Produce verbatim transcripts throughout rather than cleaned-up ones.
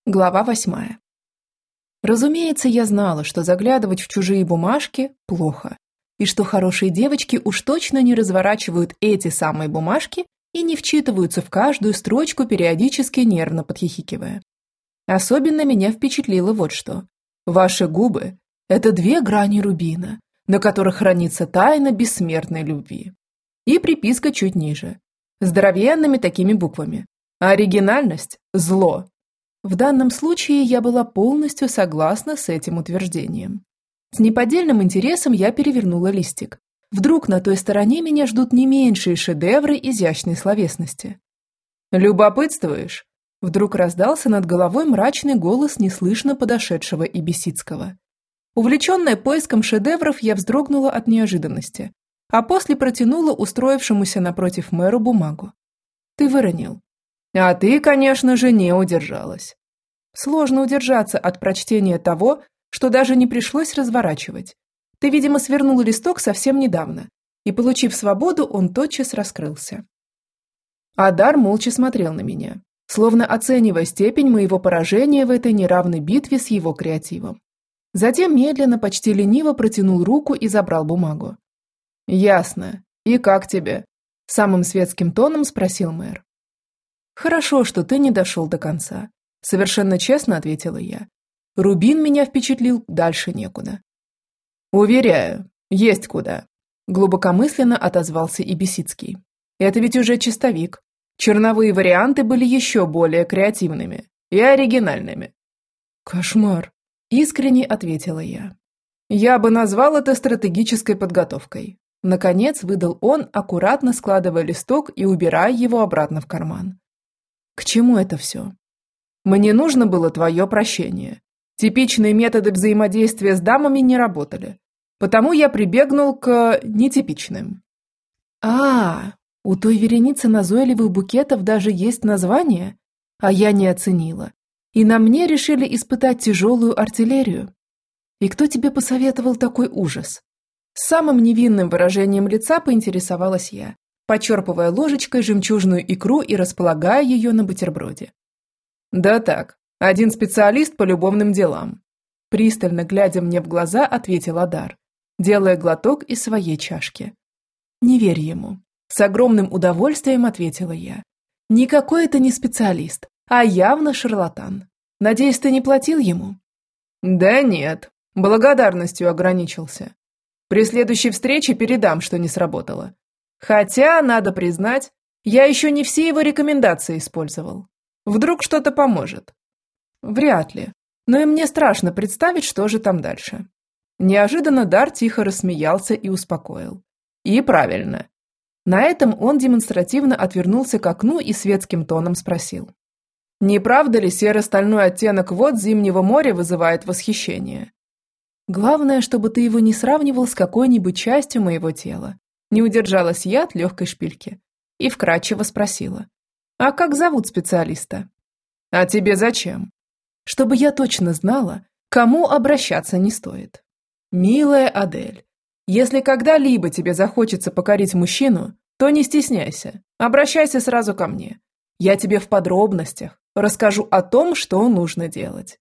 Глава восьмая. Разумеется, я знала, что заглядывать в чужие бумажки плохо, и что хорошие девочки уж точно не разворачивают эти самые бумажки и не вчитываются в каждую строчку, периодически нервно подхихикивая. Особенно меня впечатлило вот что. Ваши губы – это две грани рубина, на которых хранится тайна бессмертной любви. И приписка чуть ниже. Здоровенными такими буквами. Оригинальность – зло. В данном случае я была полностью согласна с этим утверждением. С неподдельным интересом я перевернула листик. Вдруг на той стороне меня ждут не меньшие шедевры изящной словесности. «Любопытствуешь?» Вдруг раздался над головой мрачный голос неслышно подошедшего Ибисицкого. Увлеченная поиском шедевров, я вздрогнула от неожиданности, а после протянула устроившемуся напротив мэру бумагу. «Ты выронил». А ты, конечно же, не удержалась. Сложно удержаться от прочтения того, что даже не пришлось разворачивать. Ты, видимо, свернул листок совсем недавно, и, получив свободу, он тотчас раскрылся. Адар молча смотрел на меня, словно оценивая степень моего поражения в этой неравной битве с его креативом. Затем медленно, почти лениво протянул руку и забрал бумагу. «Ясно. И как тебе?» – самым светским тоном спросил мэр. «Хорошо, что ты не дошел до конца», – совершенно честно ответила я. Рубин меня впечатлил, дальше некуда. «Уверяю, есть куда», – глубокомысленно отозвался Ибисицкий. «Это ведь уже чистовик. Черновые варианты были еще более креативными и оригинальными». «Кошмар», – искренне ответила я. «Я бы назвал это стратегической подготовкой». Наконец выдал он, аккуратно складывая листок и убирая его обратно в карман. «К чему это все?» «Мне нужно было твое прощение. Типичные методы взаимодействия с дамами не работали, потому я прибегнул к нетипичным». «А, у той вереницы назойливых букетов даже есть название, а я не оценила, и на мне решили испытать тяжелую артиллерию. И кто тебе посоветовал такой ужас?» С самым невинным выражением лица поинтересовалась я, почерпывая ложечкой жемчужную икру и располагая ее на бутерброде. «Да так, один специалист по любовным делам», пристально глядя мне в глаза, ответил Адар, делая глоток из своей чашки. «Не верь ему», с огромным удовольствием ответила я. «Никакой это не специалист, а явно шарлатан. Надеюсь, ты не платил ему?» «Да нет, благодарностью ограничился. При следующей встрече передам, что не сработало. Хотя, надо признать, я еще не все его рекомендации использовал. Вдруг что-то поможет. Вряд ли. Но и мне страшно представить, что же там дальше». Неожиданно Дар тихо рассмеялся и успокоил. И правильно. На этом он демонстративно отвернулся к окну и светским тоном спросил. «Не правда ли серо-стальной оттенок вод зимнего моря вызывает восхищение?» «Главное, чтобы ты его не сравнивал с какой-нибудь частью моего тела». Не удержалась я от легкой шпильки и вкратчиво спросила. «А как зовут специалиста?» «А тебе зачем?» «Чтобы я точно знала, кому обращаться не стоит». «Милая Адель, если когда-либо тебе захочется покорить мужчину, то не стесняйся, обращайся сразу ко мне. Я тебе в подробностях расскажу о том, что нужно делать».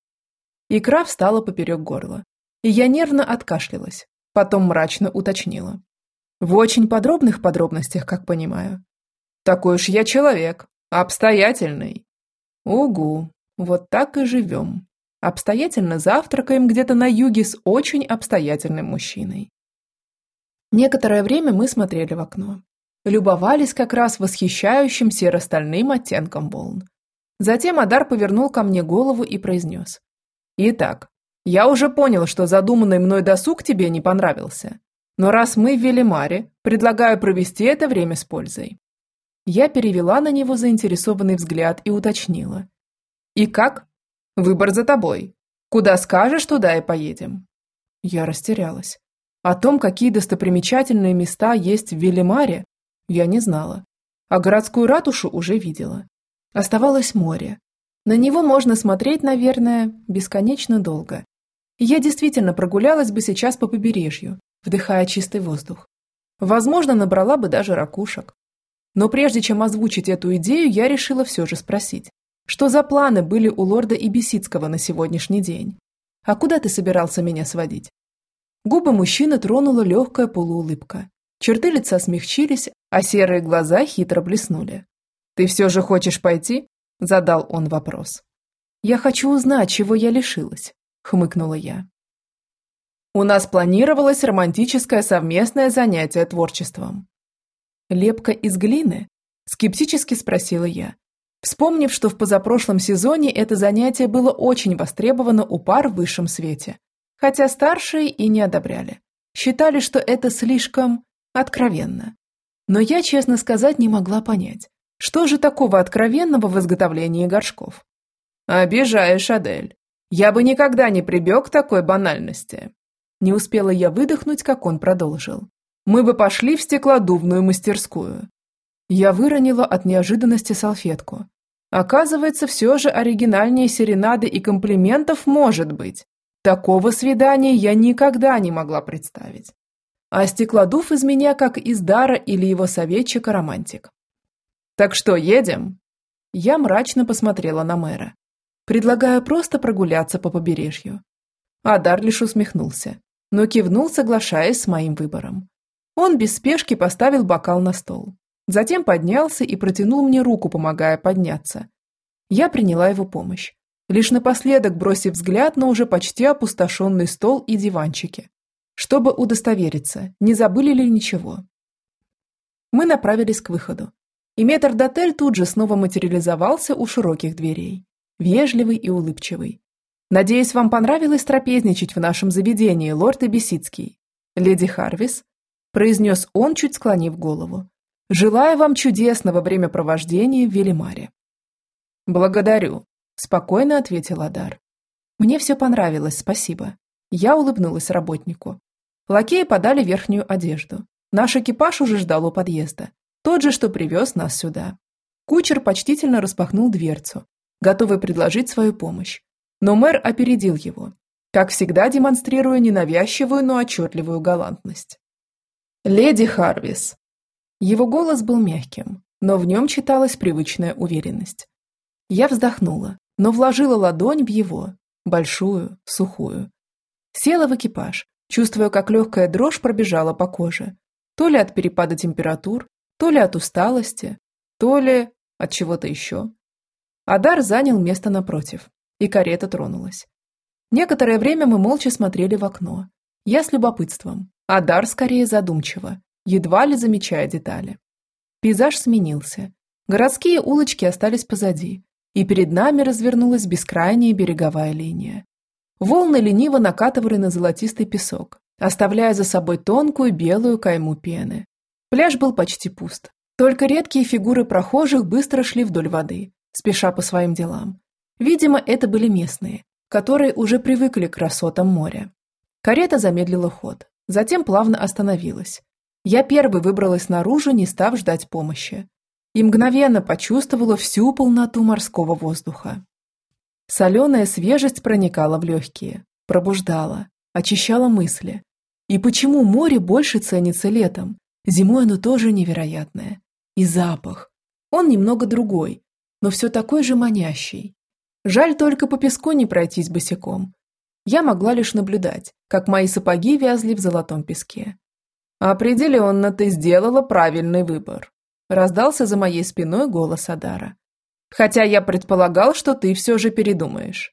Икра встала поперек горла, и я нервно откашлялась, потом мрачно уточнила. «В очень подробных подробностях, как понимаю». «Такой уж я человек, обстоятельный». «Угу, вот так и живем. Обстоятельно завтракаем где-то на юге с очень обстоятельным мужчиной». Некоторое время мы смотрели в окно. Любовались как раз восхищающим серо-стальным оттенком волн. Затем Адар повернул ко мне голову и произнес. «Итак, я уже понял, что задуманный мной досуг тебе не понравился. Но раз мы в Велимаре, предлагаю провести это время с пользой». Я перевела на него заинтересованный взгляд и уточнила. «И как? Выбор за тобой. Куда скажешь, туда и поедем». Я растерялась. О том, какие достопримечательные места есть в Велимаре, я не знала. А городскую ратушу уже видела. Оставалось море. На него можно смотреть, наверное, бесконечно долго. И я действительно прогулялась бы сейчас по побережью, вдыхая чистый воздух. Возможно, набрала бы даже ракушек. Но прежде чем озвучить эту идею, я решила все же спросить. Что за планы были у лорда Ибисицкого на сегодняшний день? А куда ты собирался меня сводить? Губы мужчины тронула легкая полуулыбка. Черты лица смягчились, а серые глаза хитро блеснули. «Ты все же хочешь пойти?» – задал он вопрос. «Я хочу узнать, чего я лишилась», – хмыкнула я. «У нас планировалось романтическое совместное занятие творчеством». «Лепка из глины?» – скептически спросила я, вспомнив, что в позапрошлом сезоне это занятие было очень востребовано у пар в высшем свете, хотя старшие и не одобряли. Считали, что это слишком откровенно. Но я, честно сказать, не могла понять, что же такого откровенного в изготовлении горшков. «Обижаешь, Адель. Я бы никогда не прибег к такой банальности». Не успела я выдохнуть, как он продолжил. «Мы бы пошли в стеклодувную мастерскую». Я выронила от неожиданности салфетку. Оказывается, все же оригинальнее серенады и комплиментов может быть. Такого свидания я никогда не могла представить. А стеклодув из меня как из Дара или его советчика-романтик. «Так что, едем?» Я мрачно посмотрела на мэра. «Предлагаю просто прогуляться по побережью». Адар лишь усмехнулся, но кивнул, соглашаясь с моим выбором. Он без спешки поставил бокал на стол. Затем поднялся и протянул мне руку, помогая подняться. Я приняла его помощь, лишь напоследок бросив взгляд на уже почти опустошенный стол и диванчики, чтобы удостовериться, не забыли ли ничего. Мы направились к выходу, и метрдотель тут же снова материализовался у широких дверей, вежливый и улыбчивый. «Надеюсь, вам понравилось трапезничать в нашем заведении, лорд Ибисицкий. Леди Харвис», – произнес он, чуть склонив голову. «Желаю вам чудесного времяпровождения в Велимаре». «Благодарю», – спокойно ответил Адар. «Мне все понравилось, спасибо». Я улыбнулась работнику. Лакеи подали верхнюю одежду. Наш экипаж уже ждал у подъезда. Тот же, что привез нас сюда. Кучер почтительно распахнул дверцу, готовый предложить свою помощь. Но мэр опередил его, как всегда демонстрируя ненавязчивую, но отчетливую галантность. «Леди Харвис». Его голос был мягким, но в нем читалась привычная уверенность. Я вздохнула, но вложила ладонь в его, большую, сухую. Села в экипаж, чувствуя, как легкая дрожь пробежала по коже. То ли от перепада температур, то ли от усталости, то ли от чего-то еще. Адар занял место напротив, и карета тронулась. Некоторое время мы молча смотрели в окно. Я с любопытством, Адар скорее задумчиво, едва ли замечая детали. Пейзаж сменился. Городские улочки остались позади, и перед нами развернулась бескрайняя береговая линия. Волны лениво накатывали на золотистый песок, оставляя за собой тонкую белую кайму пены. Пляж был почти пуст. Только редкие фигуры прохожих быстро шли вдоль воды, спеша по своим делам. Видимо, это были местные, которые уже привыкли к красотам моря. Карета замедлила ход, затем плавно остановилась. Я первой выбралась наружу, не став ждать помощи. И мгновенно почувствовала всю полноту морского воздуха. Соленая свежесть проникала в легкие, пробуждала, очищала мысли. И почему море больше ценится летом? Зимой оно тоже невероятное. И запах. Он немного другой, но все такой же манящий. Жаль только по песку не пройтись босиком. Я могла лишь наблюдать, как мои сапоги вязли в золотом песке. «Определенно ты сделала правильный выбор», – раздался за моей спиной голос Адара. «Хотя я предполагал, что ты все же передумаешь».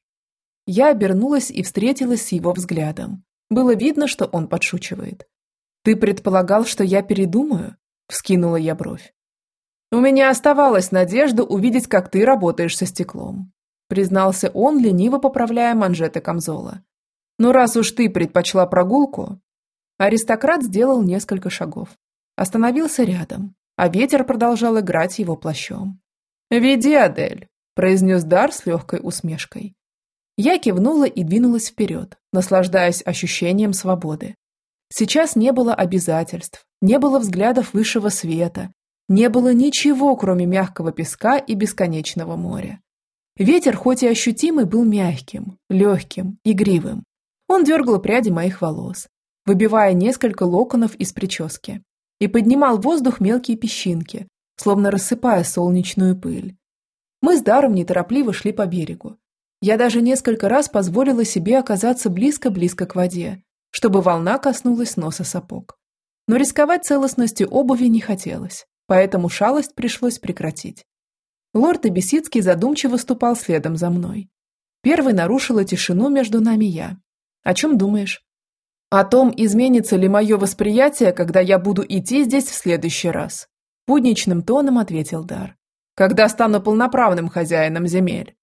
Я обернулась и встретилась с его взглядом. Было видно, что он подшучивает. «Ты предполагал, что я передумаю?» – вскинула я бровь. «У меня оставалась надежда увидеть, как ты работаешь со стеклом», – признался он, лениво поправляя манжеты камзола. «Но раз уж ты предпочла прогулку...» Аристократ сделал несколько шагов. Остановился рядом, а ветер продолжал играть его плащом. «Веди, Адель», – произнес Дар с легкой усмешкой. Я кивнула и двинулась вперед, наслаждаясь ощущением свободы. Сейчас не было обязательств, не было взглядов высшего света, не было ничего, кроме мягкого песка и бесконечного моря. Ветер, хоть и ощутимый, был мягким, легким, игривым. Он дергал пряди моих волос, выбивая несколько локонов из прически, и поднимал в воздух мелкие песчинки, словно рассыпая солнечную пыль. Мы с Даром неторопливо шли по берегу. Я даже несколько раз позволила себе оказаться близко-близко к воде, чтобы волна коснулась носа сапог. Но рисковать целостностью обуви не хотелось, поэтому шалость пришлось прекратить. Лорд Эбисицкий задумчиво ступал следом за мной. Первой нарушила тишину между нами я. «О чем думаешь?» «О том, изменится ли мое восприятие, когда я буду идти здесь в следующий раз», будничным тоном ответил Дар. «Когда стану полноправным хозяином земель».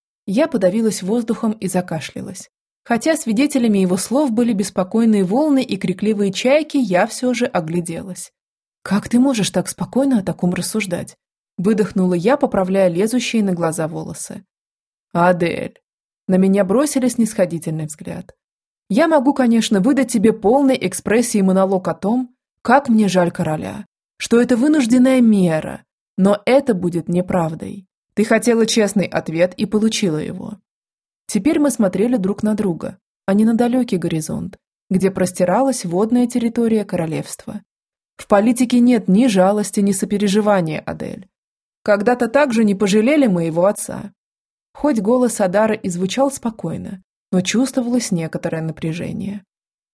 Я подавилась воздухом и закашлялась. Хотя свидетелями его слов были беспокойные волны и крикливые чайки, я все же огляделась. «Как ты можешь так спокойно о таком рассуждать?» Выдохнула я, поправляя лезущие на глаза волосы. «Адель!» На меня бросили снисходительный взгляд. «Я могу, конечно, выдать тебе полный экспрессии монолог о том, как мне жаль короля, что это вынужденная мера, но это будет неправдой. Ты хотела честный ответ и получила его». Теперь мы смотрели друг на друга, а не на далекий горизонт, где простиралась водная территория королевства. В политике нет ни жалости, ни сопереживания, Адель. Когда-то также не пожалели моего отца. Хоть голос Адара и звучал спокойно, но чувствовалось некоторое напряжение.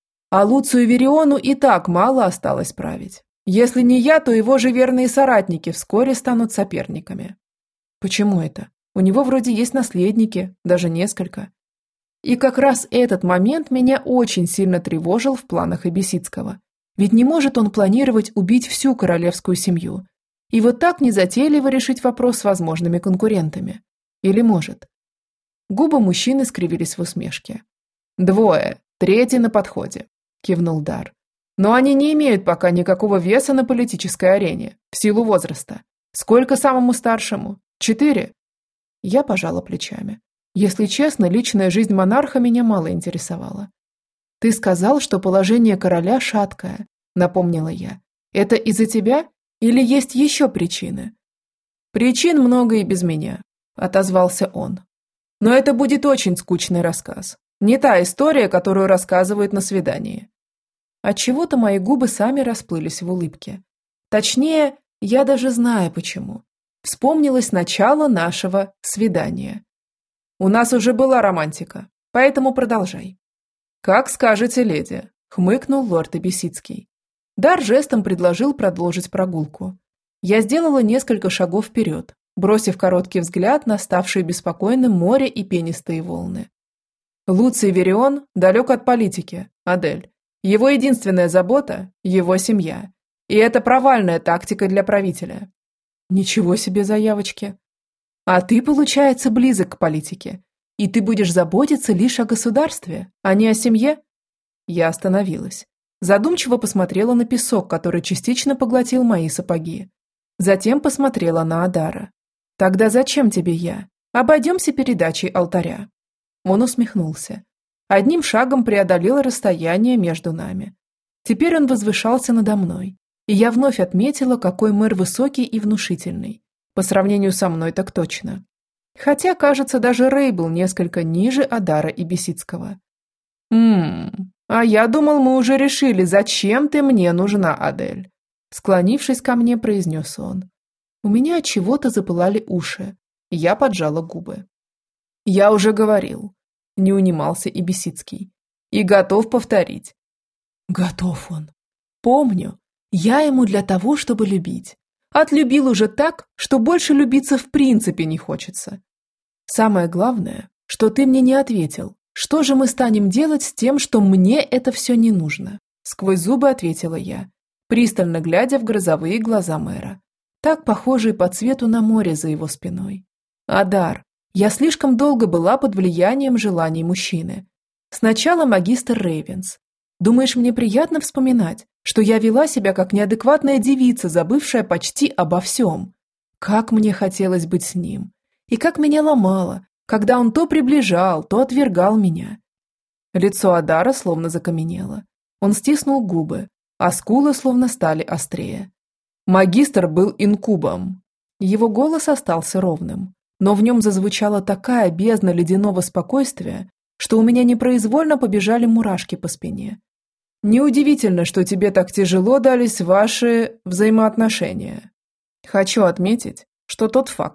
А Луцию Вериону и так мало осталось править. Если не я, то его же верные соратники вскоре станут соперниками. Почему это? У него вроде есть наследники, даже несколько. И как раз этот момент меня очень сильно тревожил в планах Эбисицкого. Ведь не может он планировать убить всю королевскую семью. И вот так незатейливо решить вопрос с возможными конкурентами. Или может? Губы мужчины скривились в усмешке. «Двое, третий на подходе», – кивнул Дар. «Но они не имеют пока никакого веса на политической арене, в силу возраста. Сколько самому старшему? Четыре?» Я пожала плечами. Если честно, личная жизнь монарха меня мало интересовала. «Ты сказал, что положение короля шаткое», – напомнила я. «Это из-за тебя? Или есть еще причины?» «Причин много и без меня», – отозвался он. «Но это будет очень скучный рассказ. Не та история, которую рассказывают на свидании». Отчего-то мои губы сами расплылись в улыбке. Точнее, я даже знаю почему. Вспомнилось начало нашего свидания. «У нас уже была романтика, поэтому продолжай». «Как скажете, леди», – хмыкнул лорд Эбисицкий. Дар жестом предложил продолжить прогулку. Я сделала несколько шагов вперед, бросив короткий взгляд на ставшие беспокойным море и пенистые волны. Луций Верион далек от политики, Адель. Его единственная забота – его семья. И это провальная тактика для правителя. Ничего себе заявочки. А ты, получается, близок к политике. И ты будешь заботиться лишь о государстве, а не о семье? Я остановилась. Задумчиво посмотрела на песок, который частично поглотил мои сапоги. Затем посмотрела на Адара. «Тогда зачем тебе я? Обойдемся передачей алтаря». Он усмехнулся. Одним шагом преодолел расстояние между нами. Теперь он возвышался надо мной, и я вновь отметила, какой мэр высокий и внушительный. По сравнению со мной так точно. Хотя, кажется, даже Рэй был несколько ниже Адара Эбисицкого. «Ммм, а я думал, мы уже решили, зачем ты мне нужна, Адель?» Склонившись ко мне, произнес он. У меня от чего-то запылали уши. Я поджала губы. «Я уже говорил», – не унимался Эбисицкий. «И готов повторить». Готов он. Помню. Я ему для того, чтобы любить. Отлюбил уже так, что больше любиться в принципе не хочется. Самое главное, что ты мне не ответил. Что же мы станем делать с тем, что мне это все не нужно? Сквозь зубы ответила я, пристально глядя в грозовые глаза мэра, так похожие по цвету на море за его спиной. Адар, я слишком долго была под влиянием желаний мужчины. Сначала магистр Рейвенс. Думаешь, мне приятно вспоминать, что я вела себя как неадекватная девица, забывшая почти обо всем? Как мне хотелось быть с ним. И как меня ломало, когда он то приближал, то отвергал меня. Лицо Адара словно закаменело. Он стиснул губы, а скулы словно стали острее. Магистр был инкубом. Его голос остался ровным, но в нем зазвучала такая бездна ледяного спокойствия, что у меня непроизвольно побежали мурашки по спине. Неудивительно, что тебе так тяжело дались ваши взаимоотношения. Хочу отметить, что тот факт,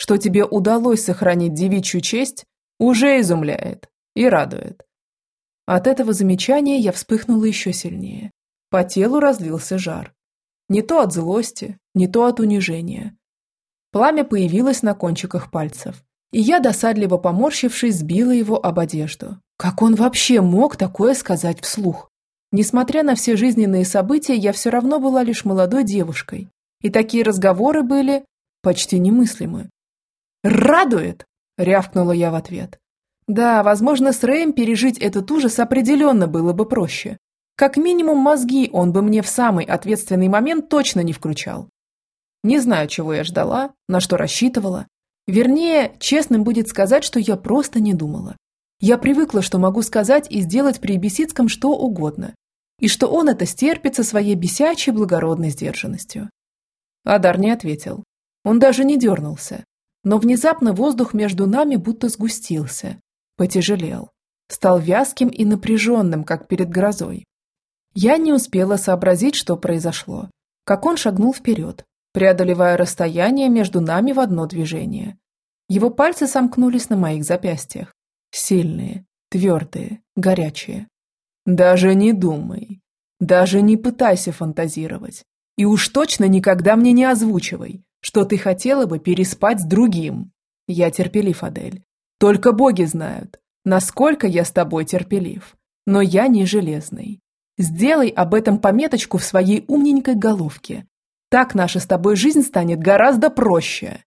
что тебе удалось сохранить девичью честь, уже изумляет и радует». От этого замечания я вспыхнула еще сильнее. По телу разлился жар. Не то от злости, не то от унижения. Пламя появилось на кончиках пальцев, и я, досадливо поморщившись, сбила его об одежду. Как он вообще мог такое сказать вслух? Несмотря на все жизненные события, я все равно была лишь молодой девушкой, и такие разговоры были почти немыслимы. «Радует!» – рявкнула я в ответ. Да, возможно, с Рэем пережить этот ужас определенно было бы проще. Как минимум мозги он бы мне в самый ответственный момент точно не включал. Не знаю, чего я ждала, на что рассчитывала. Вернее, честным будет сказать, что я просто не думала. Я привыкла, что могу сказать и сделать при Бесицком что угодно, и что он это стерпит со своей бесячей благородной сдержанностью. Адар не ответил. Он даже не дернулся. Но внезапно воздух между нами будто сгустился, потяжелел, стал вязким и напряженным, как перед грозой. Я не успела сообразить, что произошло, как он шагнул вперед, преодолевая расстояние между нами в одно движение. Его пальцы сомкнулись на моих запястьях. Сильные, твердые, горячие. Даже не думай, даже не пытайся фантазировать. И уж точно никогда мне не озвучивай, что ты хотела бы переспать с другим. Я терпелив, Адель. Только боги знают, насколько я с тобой терпелив. Но я не железный. Сделай об этом пометочку в своей умненькой головке. Так наша с тобой жизнь станет гораздо проще.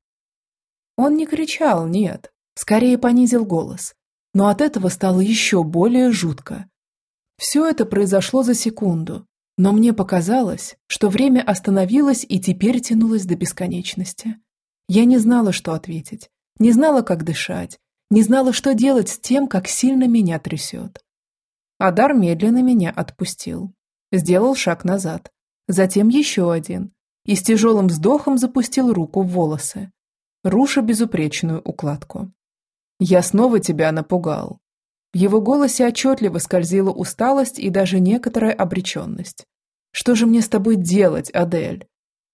Он не кричал, нет, скорее понизил голос. Но от этого стало еще более жутко. Все это произошло за секунду, но мне показалось, что время остановилось и теперь тянулось до бесконечности. Я не знала, что ответить, не знала, как дышать, не знала, что делать с тем, как сильно меня трясет. Адар медленно меня отпустил, сделал шаг назад, затем еще один, и с тяжелым вздохом запустил руку в волосы, руша безупречную укладку. «Я снова тебя напугал». В его голосе отчетливо скользила усталость и даже некоторая обреченность. «Что же мне с тобой делать, Адель?»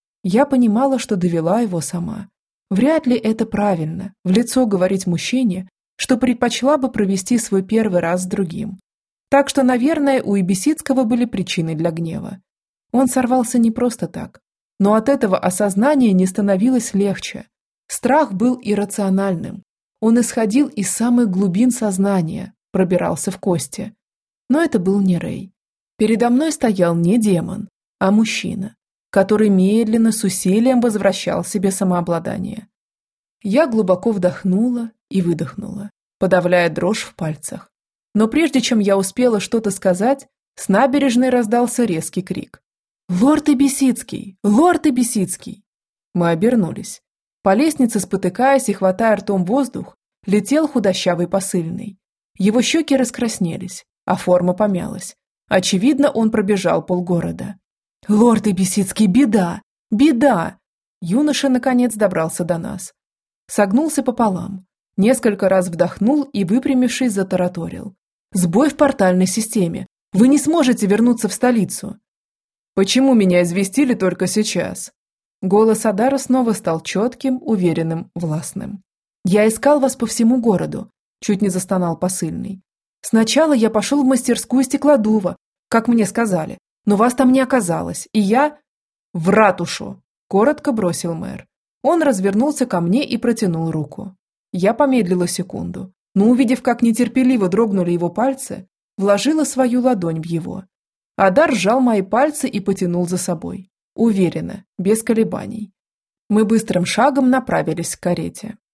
Я понимала, что довела его сама. Вряд ли это правильно, в лицо говорить мужчине, что предпочла бы провести свой первый раз с другим. Так что, наверное, у Ибисицкого были причины для гнева. Он сорвался не просто так, но от этого осознания не становилось легче. Страх был иррациональным. Он исходил из самых глубин сознания, пробирался в кости. Но это был не Рэй. Передо мной стоял не демон, а мужчина, который медленно, с усилием возвращал себе самообладание. Я глубоко вдохнула и выдохнула, подавляя дрожь в пальцах. Но прежде чем я успела что-то сказать, с набережной раздался резкий крик. «Лорд Ибисицкий! Лорд Ибисицкий!» Мы обернулись. По лестнице, спотыкаясь и хватая ртом воздух, летел худощавый посыльный. Его щеки раскраснелись, а форма помялась. Очевидно, он пробежал полгорода. «Лорд Ибисицкий, беда! Беда!» Юноша, наконец, добрался до нас. Согнулся пополам, несколько раз вдохнул и, выпрямившись, затараторил. «Сбой в портальной системе! Вы не сможете вернуться в столицу!» «Почему меня известили только сейчас?» Голос Адара снова стал четким, уверенным, властным. «Я искал вас по всему городу», – чуть не застонал посыльный. «Сначала я пошел в мастерскую стеклодува, как мне сказали, но вас там не оказалось, и я...» «В ратушу!» – коротко бросил мэр. Он развернулся ко мне и протянул руку. Я помедлила секунду, но, увидев, как нетерпеливо дрогнули его пальцы, вложила свою ладонь в его. Адар сжал мои пальцы и потянул за собой. Уверенно, без колебаний. Мы быстрым шагом направились к карете.